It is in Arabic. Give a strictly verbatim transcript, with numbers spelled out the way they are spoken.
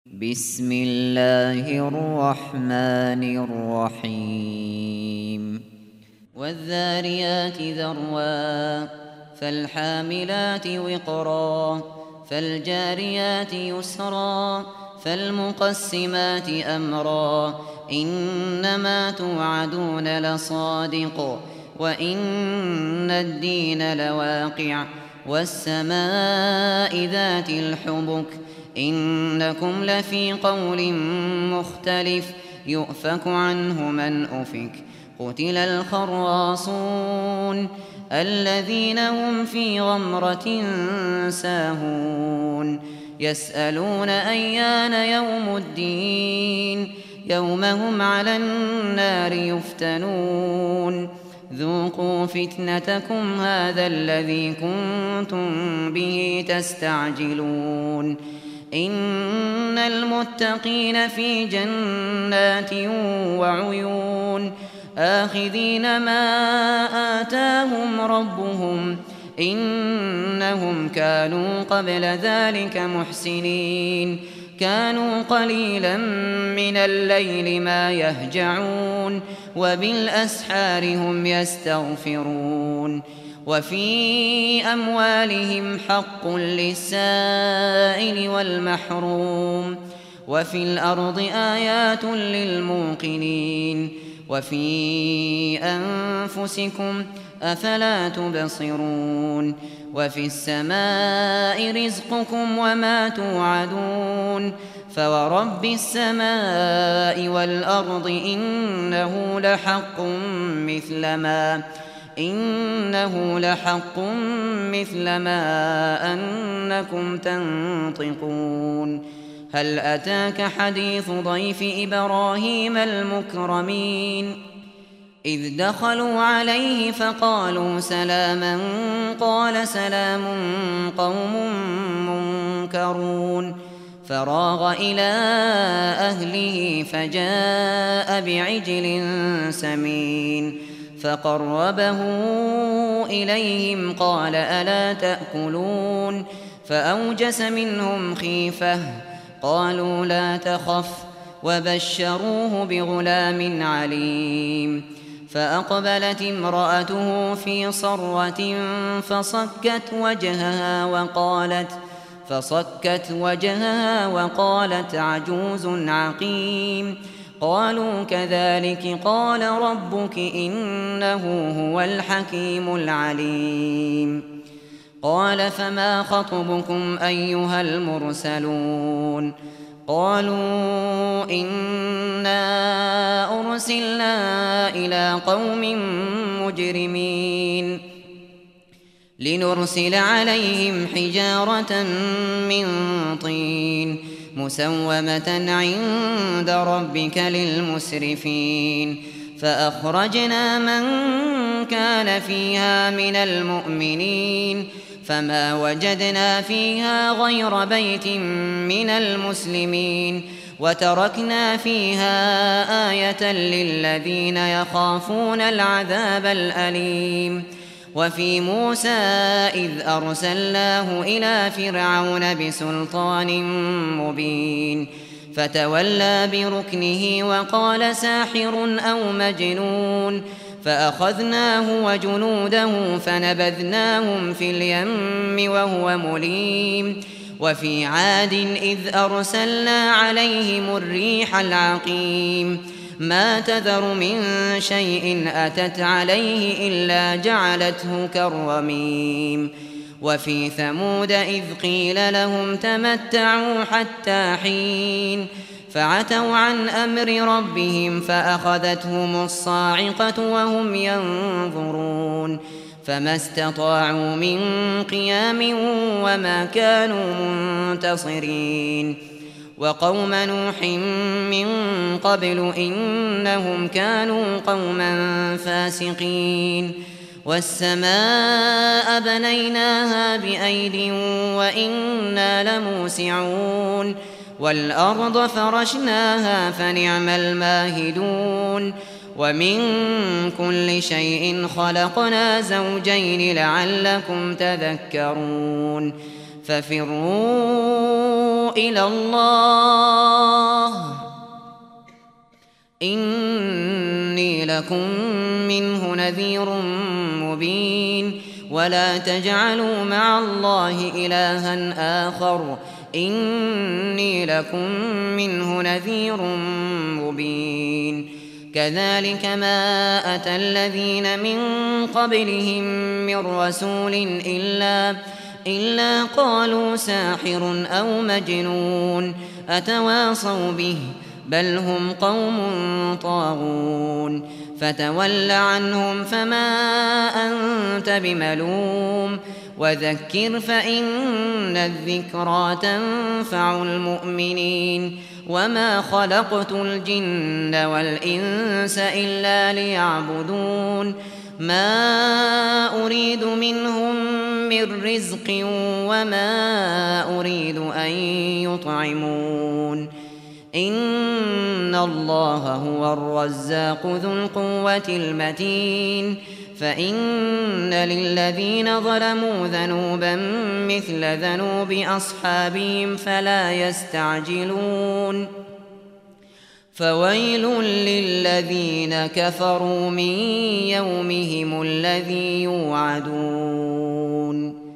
بسم الله الرحمن الرحيم والذاريات ذروا فالحاملات وقرا فالجاريات يسرا فالمقسمات أمرا إنما توعدون لصادق وإن الدين لواقع والسماء ذات الحبك إنكم لفي قول مختلف يؤفك عنه من أفك قتل الخراصون الذين هم في غمرة ساهون يسألون أيان يوم الدين يوم هم على النار يفتنون ذوقوا فتنتكم هذا الذي كنتم به تستعجلون إن المتقين في جنات وعيون آخذين ما آتاهم ربهم إنهم كانوا قبل ذلك محسنين كانوا قليلا من الليل ما يهجعون وبالأسحار هم يستغفرون وفي أموالهم حق للسائل والمحروم وفي الأرض آيات للموقنين وفي أنفسكم أفلا تبصرون وفي السماء رزقكم وما توعدون فورب السماء والأرض إنه لحق مثل ما إنه لحق مثل ما أنكم تنطقون هل أتاك حديث ضيف إبراهيم المكرمين إذ دخلوا عليه فقالوا سلاما قال سلام قوم منكرون فراغ إلى أهله فجاء بعجل سمين فقربه إليهم قال ألا تأكلون فأوجس منهم خيفة قالوا لا تخف وبشروه بغلام عليم فأقبلت امرأته في صرة فصكت وجهها وقالت فصكت وجهها وقالت عجوز عقيم قالوا كذلك قال ربك إنه هو الحكيم العليم قال فما خطبكم أيها المرسلون قالوا إنا أرسلنا إلى قوم مجرمين لنرسل عليهم حجارة من طين مسومة عند ربك للمسرفين فأخرجنا من كان فيها من المؤمنين فما وجدنا فيها غير بيت من المسلمين وتركنا فيها آية للذين يخافون العذاب الأليم وفي موسى إذ أرسلناه إلى فرعون بسلطان مبين فتولى بركنه وقال ساحر أو مجنون فأخذناه وجنوده فنبذناهم في اليم وهو مليم وفي عاد إذ أرسلنا عليهم الريح العقيم ما تذر من شيء أتت عليه إلا جعلته كالرميم وفي ثمود إذ قيل لهم تمتعوا حتى حين فعتوا عن أمر ربهم فأخذتهم الصاعقة وهم ينظرون فما استطاعوا من قيام وما كانوا منتصرين وقوم نوح من قبل إنهم كانوا قوما فاسقين والسماء بنيناها بأيد وإنا لموسعون والأرض فرشناها فنعم الماهدون ومن كل شيء خلقنا زوجين لعلكم تذكرون ففروا إلى الله لكم منه نذير مبين ولا تجعلوا مع الله إلها آخر إني لكم منه نذير مبين كذلك ما أتى الذين من قبلهم من رسول إلا, إلا قالوا ساحر أو مجنون أتواصوا به بل هم قوم طاغون فتول عنهم فما أنت بملوم وذكر فإن الذكرى تنفع المؤمنين وما خلقت الجن والإنس إلا ليعبدون ما أريد منهم من رزق وما أريد أن يطعمون إن الله هو الرزاق ذو القوة المتين فإن للذين ظلموا ذنوبا مثل ذنوب أصحابهم فلا يستعجلون فويل للذين كفروا من يومهم الذي يوعدون